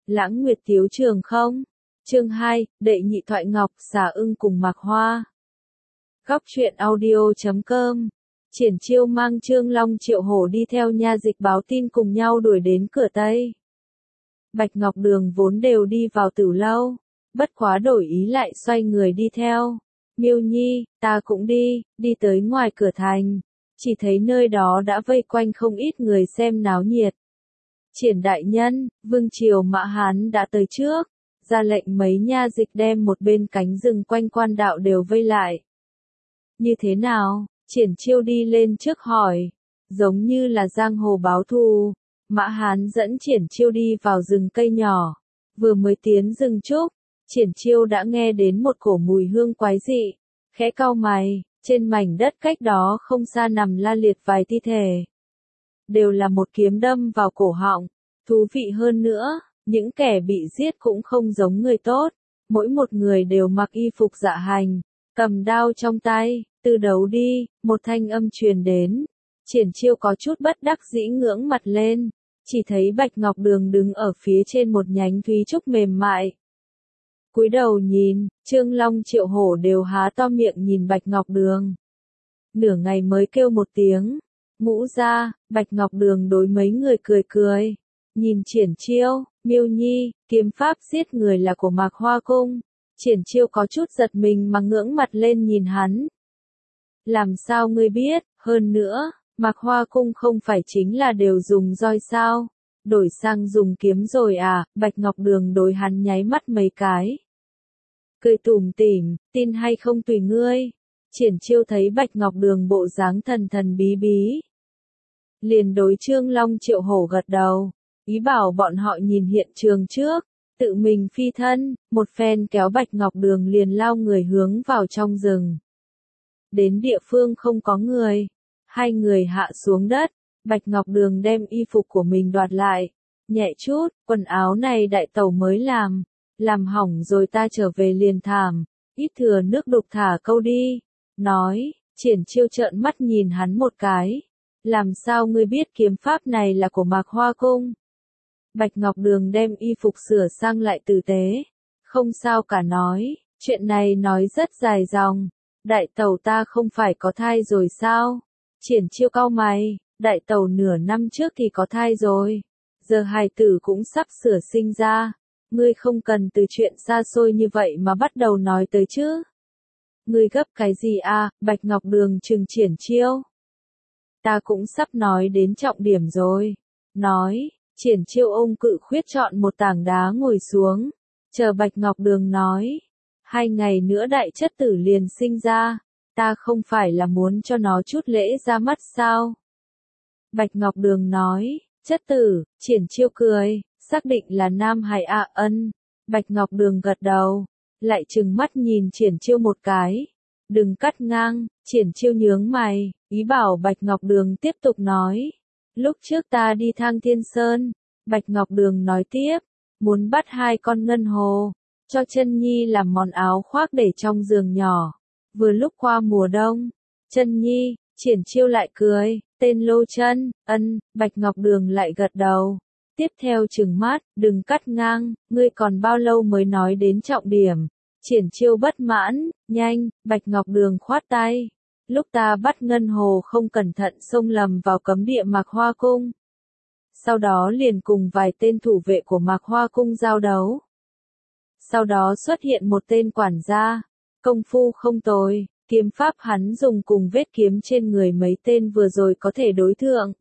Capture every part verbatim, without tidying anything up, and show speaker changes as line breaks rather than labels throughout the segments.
Lãng Nguyệt Tiếu Trường không? Chương hai, Đệ Nhị Thoại Ngọc, Xà Ưng cùng Mạc Hoa. Góc truyện audio chấm com. Triển Chiêu mang Trương Long Triệu Hổ đi theo nha dịch báo tin cùng nhau đuổi đến cửa Tây. Bạch Ngọc Đường vốn đều đi vào tử lâu, bất quá đổi ý lại xoay người đi theo. Miêu Nhi, ta cũng đi, đi tới ngoài cửa thành, chỉ thấy nơi đó đã vây quanh không ít người xem náo nhiệt. Triển đại nhân, Vương Triều Mã Hán đã tới trước, ra lệnh mấy nha dịch đem một bên cánh rừng quanh quan đạo đều vây lại. Như thế nào? Triển Chiêu đi lên trước hỏi, giống như là giang hồ báo thù. Mã Hán dẫn Triển Chiêu đi vào rừng cây nhỏ, vừa mới tiến rừng trúc, Triển Chiêu đã nghe đến một cổ mùi hương quái dị, khẽ cau mày, trên mảnh đất cách đó không xa nằm la liệt vài thi thể. Đều là một kiếm đâm vào cổ họng, thú vị hơn nữa, những kẻ bị giết cũng không giống người tốt, mỗi một người đều mặc y phục dạ hành, cầm đao trong tay, từ đấu đi, một thanh âm truyền đến. Triển Chiêu có chút bất đắc dĩ ngưỡng mặt lên, chỉ thấy Bạch Ngọc Đường đứng ở phía trên một nhánh thúy trúc mềm mại. Cúi đầu nhìn, Trương Long Triệu Hổ đều há to miệng nhìn Bạch Ngọc Đường. Nửa ngày mới kêu một tiếng, ngũ ra, Bạch Ngọc Đường đối mấy người cười cười, nhìn Triển Chiêu, Miêu Nhi, kiếm pháp giết người là của Mạc Hoa Cung. Triển Chiêu có chút giật mình mà ngưỡng mặt lên nhìn hắn. Làm sao ngươi biết, hơn nữa, Mạc Hoa Cung không phải chính là đều dùng roi sao, đổi sang dùng kiếm rồi à? Bạch Ngọc Đường đối hắn nháy mắt mấy cái. Cười tủm tỉm, tin hay không tùy ngươi. Triển Chiêu thấy Bạch Ngọc Đường bộ dáng thần thần bí bí, liền đối Trương Long Triệu Hổ gật đầu, ý bảo bọn họ nhìn hiện trường trước, tự mình phi thân, một phen kéo Bạch Ngọc Đường liền lao người hướng vào trong rừng. Đến địa phương không có người, hai người hạ xuống đất, Bạch Ngọc Đường đem y phục của mình đoạt lại, nhẹ chút, quần áo này đại tẩu mới làm, làm hỏng rồi ta trở về liền thảm, ít thừa nước đục thả câu đi, nói. Triển Chiêu trợn mắt nhìn hắn một cái, làm sao ngươi biết kiếm pháp này là của Mạc Hoa Cung? Bạch Ngọc Đường đem y phục sửa sang lại tử tế, không sao cả nói, chuyện này nói rất dài dòng, đại tẩu ta không phải có thai rồi sao? Triển Chiêu cau mày, đại tẩu nửa năm trước thì có thai rồi, giờ hài tử cũng sắp sửa sinh ra, ngươi không cần từ chuyện xa xôi như vậy mà bắt đầu nói tới chứ. Ngươi gấp cái gì à? Bạch Ngọc Đường trừng Triển Chiêu. Ta cũng sắp nói đến trọng điểm rồi. Nói, Triển Chiêu ôm cự khuyết chọn một tảng đá ngồi xuống, chờ Bạch Ngọc Đường nói. Hai ngày nữa đại chất tử liền sinh ra, ta không phải là muốn cho nó chút lễ ra mắt sao? Bạch Ngọc Đường nói, chất tử. Triển Chiêu cười, xác định là nam hài ạ. Ân. Bạch Ngọc Đường gật đầu, lại trừng mắt nhìn Triển Chiêu một cái. Đừng cắt ngang. Triển Chiêu nhướng mày, ý bảo Bạch Ngọc Đường tiếp tục nói. Lúc trước ta đi Thang Thiên Sơn, Bạch Ngọc Đường nói tiếp, muốn bắt hai con ngân hồ, cho Chân Nhi làm món áo khoác để trong giường nhỏ. Vừa lúc qua mùa đông, Chân Nhi. Triển Chiêu lại cười, tên Lô Chân. Ân. Bạch Ngọc Đường lại gật đầu. Tiếp theo trừng mắt, đừng cắt ngang, ngươi còn bao lâu mới nói đến trọng điểm. Triển Chiêu bất mãn, nhanh. Bạch Ngọc Đường khoát tay. Lúc ta bắt ngân hồ không cẩn thận xông lầm vào cấm địa Mạc Hoa Cung. Sau đó liền cùng vài tên thủ vệ của Mạc Hoa Cung giao đấu. Sau đó xuất hiện một tên quản gia, công phu không tồi, kiếm pháp hắn dùng cùng vết kiếm trên người mấy tên vừa rồi có thể đối thượng.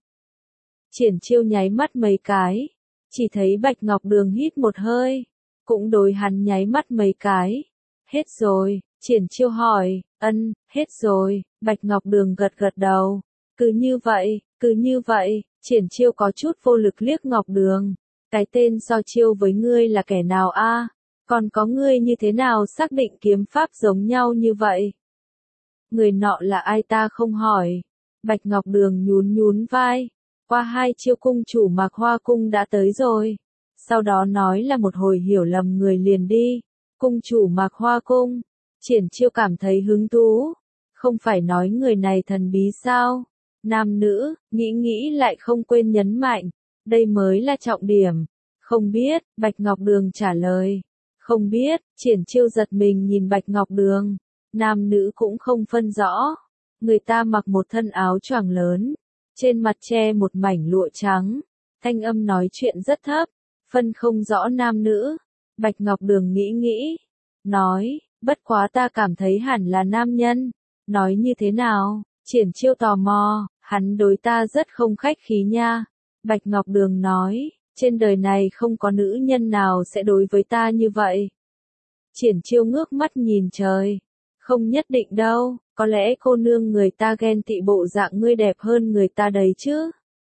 Triển Chiêu nháy mắt mấy cái, chỉ thấy Bạch Ngọc Đường hít một hơi, cũng đối hắn nháy mắt mấy cái. Hết rồi. Triển Chiêu hỏi. Ân, hết rồi. Bạch Ngọc Đường gật gật đầu. Cứ như vậy, cứ như vậy. Triển Chiêu có chút vô lực liếc Ngọc Đường. Cái tên so chiêu với ngươi là kẻ nào a? À? Còn có ngươi như thế nào xác định kiếm pháp giống nhau như vậy? Người nọ là ai ta không hỏi. Bạch Ngọc Đường nhún nhún vai. Qua hai chiêu cung chủ Mạc Hoa Cung đã tới rồi. Sau đó nói là một hồi hiểu lầm người liền đi. Cung chủ Mạc Hoa Cung. Triển Chiêu cảm thấy hứng thú. Không phải nói người này thần bí sao? Nam nữ, nghĩ nghĩ lại không quên nhấn mạnh. Đây mới là trọng điểm. Không biết, Bạch Ngọc Đường trả lời. Không biết, Triển Chiêu giật mình nhìn Bạch Ngọc Đường. Nam nữ cũng không phân rõ. Người ta mặc một thân áo choàng lớn, trên mặt che một mảnh lụa trắng, thanh âm nói chuyện rất thấp, phân không rõ nam nữ. Bạch Ngọc Đường nghĩ nghĩ, nói, bất quá ta cảm thấy hẳn là nam nhân. Nói như thế nào? Triển Chiêu tò mò, hắn đối ta rất không khách khí nha. Bạch Ngọc Đường nói, trên đời này không có nữ nhân nào sẽ đối với ta như vậy. Triển Chiêu ngước mắt nhìn trời. Không nhất định đâu, có lẽ cô nương người ta ghen tị bộ dạng ngươi đẹp hơn người ta đấy chứ.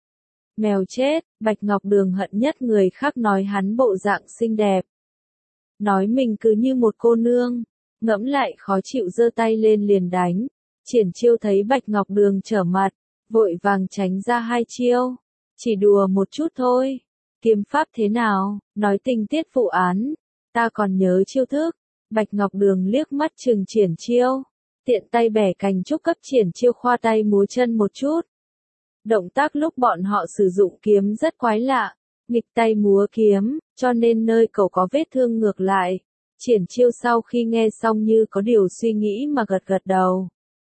Mèo chết, Bạch Ngọc Đường hận nhất người khác nói hắn bộ dạng xinh đẹp. Nói mình cứ như một cô nương, ngẫm lại khó chịu giơ tay lên liền đánh. Triển Chiêu thấy Bạch Ngọc Đường trở mặt, vội vàng tránh ra hai chiêu. Chỉ đùa một chút thôi. Kiếm pháp thế nào, nói tình tiết vụ án, ta còn nhớ chiêu thức. Bạch Ngọc Đường liếc mắt chừng Triển Chiêu, tiện tay bẻ cành trúc cấp Triển Chiêu khoa tay múa chân một chút. Động tác lúc bọn họ sử dụng kiếm rất quái lạ, nghịch tay múa kiếm, cho nên nơi cầu có vết thương ngược lại. Triển Chiêu sau khi nghe xong như có điều suy nghĩ mà gật gật đầu.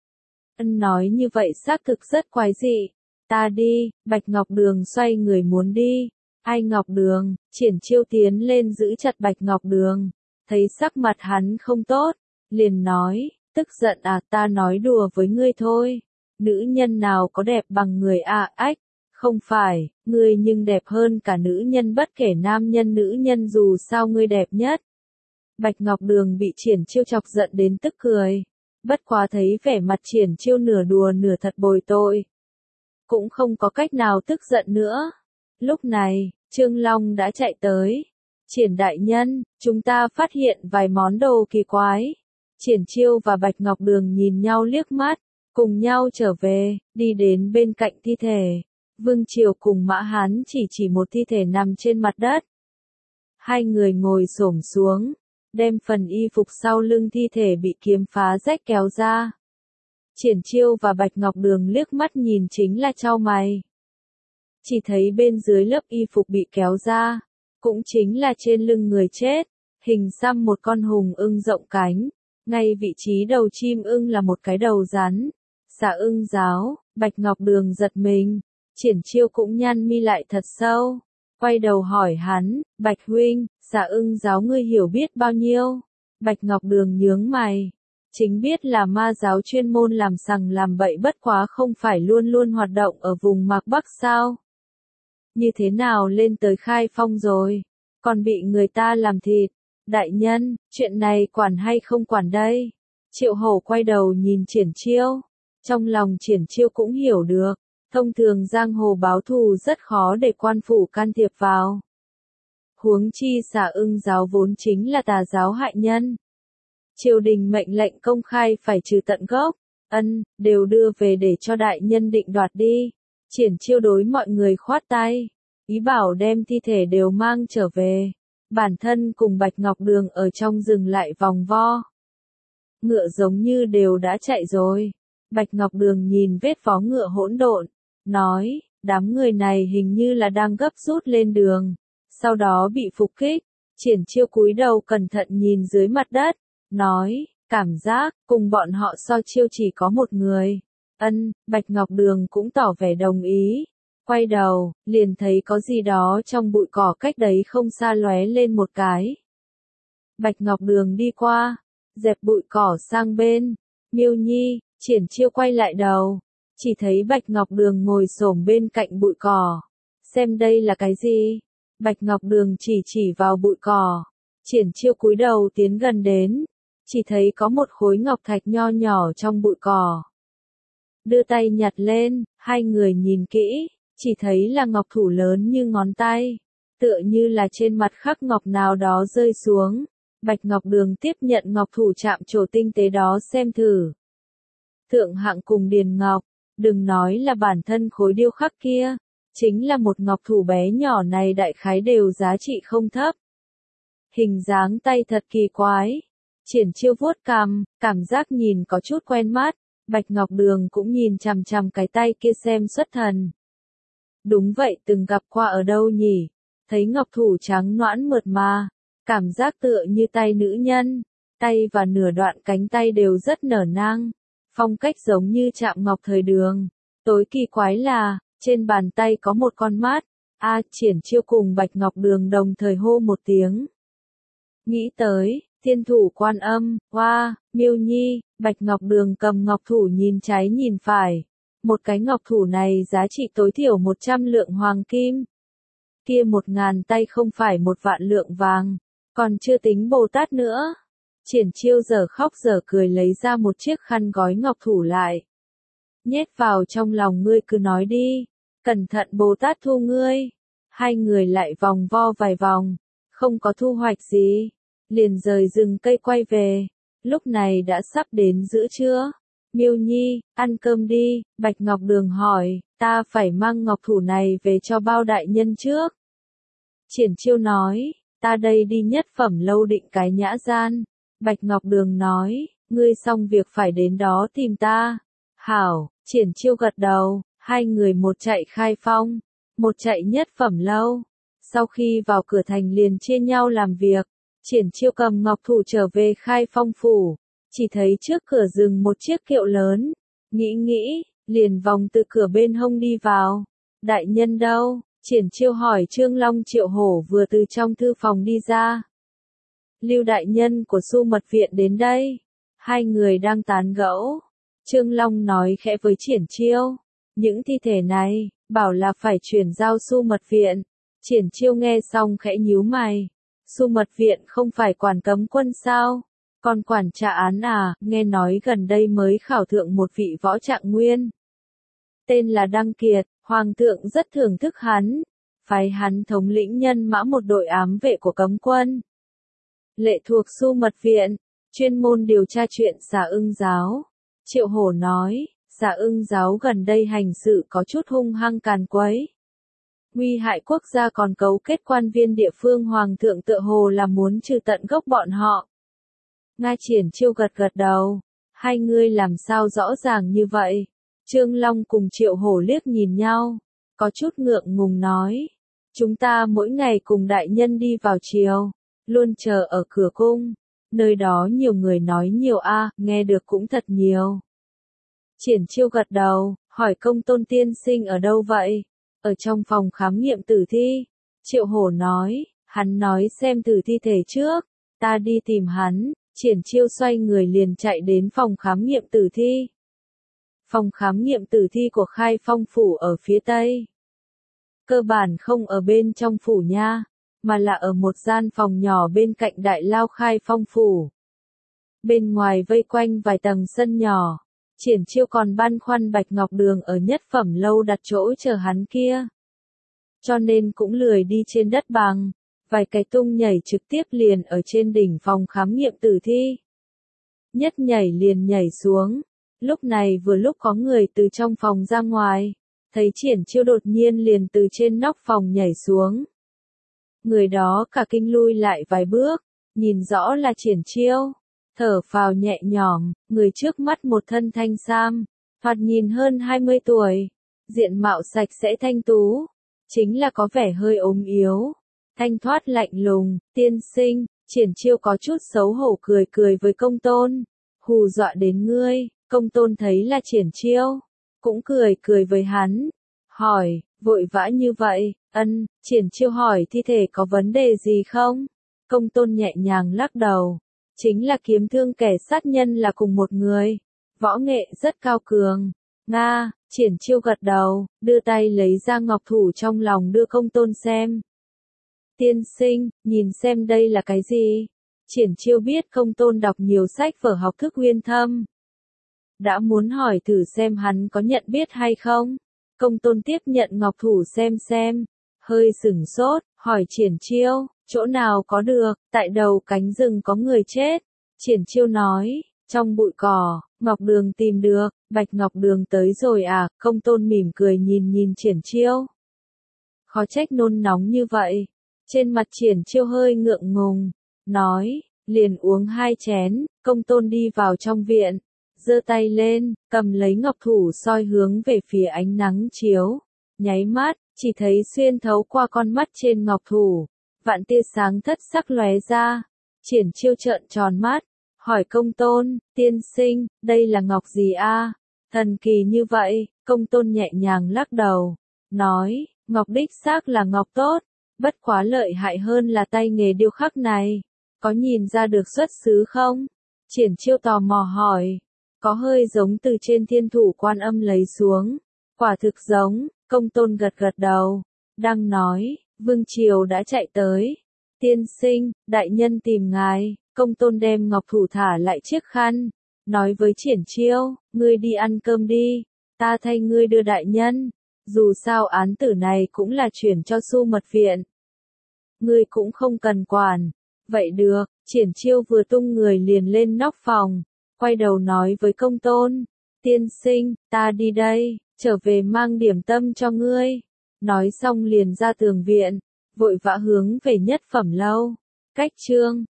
Ân nói như vậy xác thực rất quái dị. Ta đi, Bạch Ngọc Đường xoay người muốn đi. Ai Ngọc Đường, Triển Chiêu tiến lên giữ chặt Bạch Ngọc Đường. Thấy sắc mặt hắn không tốt, liền nói, tức giận à, ta nói đùa với ngươi thôi. Nữ nhân nào có đẹp bằng người à, ách, không phải, ngươi nhưng đẹp hơn cả nữ nhân bất kể nam nhân nữ nhân dù sao ngươi đẹp nhất. Bạch Ngọc Đường bị Triển Chiêu chọc giận đến tức cười. Bất quá thấy vẻ mặt Triển Chiêu nửa đùa nửa thật bồi tội. Cũng không có cách nào tức giận nữa. Lúc này, Trương Long đã chạy tới. Triển đại nhân, chúng ta phát hiện vài món đồ kỳ quái. Triển Chiêu và Bạch Ngọc Đường nhìn nhau liếc mắt, cùng nhau trở về, đi đến bên cạnh thi thể. Vương Triều cùng Mã Hán chỉ chỉ một thi thể nằm trên mặt đất. Hai người ngồi xổm xuống, đem phần y phục sau lưng thi thể bị kiếm phá rách kéo ra. Triển Chiêu và Bạch Ngọc Đường liếc mắt nhìn chính là chau mày. Chỉ thấy bên dưới lớp y phục bị kéo ra, cũng chính là trên lưng người chết, hình xăm một con hùng ưng rộng cánh, ngay vị trí đầu chim ưng là một cái đầu rắn. Xà ưng giáo, Bạch Ngọc Đường giật mình, Triển Chiêu cũng nhăn mi lại thật sâu, quay đầu hỏi hắn, Bạch huynh, xà ưng giáo ngươi hiểu biết bao nhiêu? Bạch Ngọc Đường nhướng mày, chính biết là ma giáo chuyên môn làm sằng làm bậy bất quá không phải luôn luôn hoạt động ở vùng Mạc Bắc sao? Như thế nào lên tới Khai Phong rồi, còn bị người ta làm thịt? Đại nhân, chuyện này quản hay không quản đây? Triệu Hổ quay đầu nhìn Triển Chiêu, trong lòng Triển Chiêu cũng hiểu được, thông thường giang hồ báo thù rất khó để quan phủ can thiệp vào. Huống chi xà ưng giáo vốn chính là tà giáo hại nhân. Triều đình mệnh lệnh công khai phải trừ tận gốc, ân, đều đưa về để cho đại nhân định đoạt đi. Triển Chiêu đối mọi người khoát tay, ý bảo đem thi thể đều mang trở về. Bản thân cùng Bạch Ngọc Đường ở trong rừng lại vòng vo. Ngựa giống như đều đã chạy rồi. Bạch Ngọc Đường nhìn vết vó ngựa hỗn độn, nói, đám người này hình như là đang gấp rút lên đường, sau đó bị phục kích. Triển Chiêu cúi đầu cẩn thận nhìn dưới mặt đất, nói, cảm giác, cùng bọn họ so chiêu chỉ có một người. Ân, Bạch Ngọc Đường cũng tỏ vẻ đồng ý. Quay đầu, liền thấy có gì đó trong bụi cỏ cách đấy không xa lóe lên một cái. Bạch Ngọc Đường đi qua, dẹp bụi cỏ sang bên. Miêu Nhi, Triển Chiêu quay lại đầu, chỉ thấy Bạch Ngọc Đường ngồi xổm bên cạnh bụi cỏ. Xem đây là cái gì? Bạch Ngọc Đường chỉ chỉ vào bụi cỏ. Triển Chiêu cúi đầu tiến gần đến, chỉ thấy có một khối ngọc thạch nho nhỏ trong bụi cỏ. Đưa tay nhặt lên, hai người nhìn kỹ, chỉ thấy là ngọc thủ lớn như ngón tay, tựa như là trên mặt khắc ngọc nào đó rơi xuống. Bạch Ngọc Đường tiếp nhận ngọc thủ chạm trổ tinh tế đó xem thử. Thượng hạng cùng điền ngọc, đừng nói là bản thân khối điêu khắc kia, chính là một ngọc thủ bé nhỏ này đại khái đều giá trị không thấp. Hình dáng tay thật kỳ quái. Triển Chiêu vuốt cằm, cảm giác nhìn có chút quen mắt. Bạch Ngọc Đường cũng nhìn chằm chằm cái tay kia xem xuất thần. Đúng vậy, từng gặp qua ở đâu nhỉ? thấy ngọc thủ trắng nõn mượt mà, cảm giác tựa như tay nữ nhân, tay và nửa đoạn cánh tay đều rất nở nang, phong cách giống như chạm ngọc thời Đường. Tối kỳ quái là, trên bàn tay có một con mắt, A Triển Chiêu cùng Bạch Ngọc Đường đồng thời hô một tiếng. Nghĩ tới, thiên thủ Quan Âm, hoa, Miêu Nhi, Bạch Ngọc Đường cầm ngọc thủ nhìn trái nhìn phải. Một cái ngọc thủ này giá trị tối thiểu một trăm lượng hoàng kim. Kia một ngàn tay không phải một vạn lượng vàng, còn chưa tính Bồ Tát nữa. Triển Chiêu giờ khóc giờ cười lấy ra một chiếc khăn gói ngọc thủ lại. Nhét vào trong lòng ngươi cứ nói đi, cẩn thận Bồ Tát thu ngươi. Hai người lại vòng vo vài vòng, không có thu hoạch gì, liền rời rừng cây quay về. Lúc này đã sắp đến giữa trưa. Miêu Nhi, ăn cơm đi, Bạch Ngọc Đường hỏi, ta phải mang ngọc thủ này về cho bao đại nhân trước. Triển Chiêu nói, ta đây đi nhất phẩm lâu định cái nhã gian. Bạch Ngọc Đường nói, ngươi xong việc phải đến đó tìm ta. Hảo, Triển Chiêu gật đầu, hai người một chạy Khai Phong, một chạy nhất phẩm lâu. Sau khi vào cửa thành liền chia nhau làm việc, Triển Chiêu cầm ngọc thủ trở về Khai Phong phủ, chỉ thấy trước cửa dừng một chiếc kiệu lớn, nghĩ nghĩ, liền vòng từ cửa bên hông đi vào. Đại nhân đâu? Triển Chiêu hỏi Trương Long Triệu Hổ vừa từ trong thư phòng đi ra. Lưu đại nhân của Su Mật Viện đến đây. Hai người đang tán gẫu. Trương Long nói khẽ với Triển Chiêu, những thi thể này, bảo là phải chuyển giao Su Mật Viện. Triển Chiêu nghe xong khẽ nhíu mày. Su Mật Viện không phải quản cấm quân sao? Còn quản tra án à? Nghe nói gần đây mới khảo thượng một vị võ trạng nguyên. Tên là Đăng Kiệt, Hoàng thượng rất thưởng thức hắn. Phái hắn thống lĩnh nhân mã một đội ám vệ của cấm quân. Lệ thuộc Su Mật Viện, chuyên môn điều tra chuyện Xà Ưng giáo. Triệu Hổ nói, Xà Ưng giáo gần đây hành sự có chút hung hăng càn quấy. Nguy hại quốc gia còn cấu kết quan viên địa phương, Hoàng thượng tựa hồ là muốn trừ tận gốc bọn họ. Nga Triển Chiêu gật gật đầu, hai người làm sao rõ ràng như vậy? Trương Long cùng Triệu Hổ liếc nhìn nhau, có chút ngượng ngùng nói, chúng ta mỗi ngày cùng đại nhân đi vào chiều, luôn chờ ở cửa cung, nơi đó nhiều người nói nhiều a, nghe được cũng thật nhiều. Triển Chiêu gật đầu, hỏi Công Tôn tiên sinh ở đâu vậy? Ở trong phòng khám nghiệm tử thi. Triệu Hổ nói, hắn nói xem tử thi thể trước, ta đi tìm hắn. Triển Chiêu xoay người liền chạy đến phòng khám nghiệm tử thi. Phòng khám nghiệm tử thi của Khai Phong phủ ở phía tây. Cơ bản không ở bên trong phủ nha, mà là ở một gian phòng nhỏ bên cạnh đại lao Khai Phong phủ. Bên ngoài vây quanh vài tầng sân nhỏ. Triển Chiêu còn băn khoăn Bạch Ngọc Đường ở nhất phẩm lâu đặt chỗ chờ hắn kia. Cho nên cũng lười đi trên đất bằng, vài cái tung nhảy trực tiếp liền ở trên đỉnh phòng khám nghiệm tử thi. Nhất nhảy liền nhảy xuống, lúc này vừa lúc có người từ trong phòng ra ngoài, thấy Triển Chiêu đột nhiên liền từ trên nóc phòng nhảy xuống. Người đó cả kinh lui lại vài bước, nhìn rõ là Triển Chiêu. Thở phào nhẹ nhõm, người trước mắt một thân thanh sam, thoạt nhìn hơn hai mươi tuổi, diện mạo sạch sẽ thanh tú, chính là có vẻ hơi ốm yếu, thanh thoát lạnh lùng. Tiên sinh, Triển Chiêu có chút xấu hổ cười cười với Công Tôn, hù dọa đến ngươi. Công Tôn thấy là Triển Chiêu, cũng cười cười với hắn, hỏi, vội vã như vậy? Ân. Triển Chiêu hỏi thi thể có vấn đề gì không? Công Tôn nhẹ nhàng lắc đầu. Chính là kiếm thương kẻ sát nhân là cùng một người, võ nghệ rất cao cường. Nga. Triển Chiêu gật đầu, đưa tay lấy ra ngọc thủ trong lòng đưa Công Tôn xem. Tiên sinh, nhìn xem đây là cái gì? Triển Chiêu biết Công Tôn đọc nhiều sách vở học thức uyên thâm, đã muốn hỏi thử xem hắn có nhận biết hay không. Công Tôn tiếp nhận ngọc thủ xem xem, hơi sửng sốt, hỏi Triển Chiêu, chỗ nào có được? Tại đầu cánh rừng có người chết. Triển Chiêu nói, trong bụi cỏ, Ngọc Đường tìm được. Bạch Ngọc Đường tới rồi à? Công Tôn mỉm cười nhìn nhìn Triển Chiêu. Khó trách nôn nóng như vậy. Trên mặt Triển Chiêu hơi ngượng ngùng, nói, liền uống hai chén. Công Tôn đi vào trong viện, giơ tay lên, cầm lấy ngọc thủ soi hướng về phía ánh nắng chiếu. Nháy mắt, chỉ thấy xuyên thấu qua con mắt trên ngọc thủ, vạn tia sáng thất sắc lóe ra. Triển Chiêu trợn tròn mắt, hỏi Công Tôn, tiên sinh, đây là ngọc gì a? Thần kỳ như vậy. Công Tôn nhẹ nhàng lắc đầu, nói, ngọc đích xác là ngọc tốt, bất quá lợi hại hơn là tay nghề điêu khắc này. Có nhìn ra được xuất xứ không? Triển Chiêu tò mò hỏi, có hơi giống từ trên thiên thủ Quan Âm lấy xuống. Quả thực giống. Công Tôn gật gật đầu, đang nói, Vương Triều đã chạy tới. Tiên sinh, đại nhân tìm ngài. Công Tôn đem ngọc thủ thả lại chiếc khăn, nói với Triển Chiêu, ngươi đi ăn cơm đi, ta thay ngươi đưa đại nhân. Dù sao án tử này cũng là chuyển cho Su Mật Viện, ngươi cũng không cần quản. Vậy được. Triển Chiêu vừa tung người liền lên nóc phòng, quay đầu nói với Công Tôn, tiên sinh, ta đi đây, trở về mang điểm tâm cho ngươi. Nói xong liền ra tường viện, vội vã hướng về Nhất Phẩm lâu. Cách chương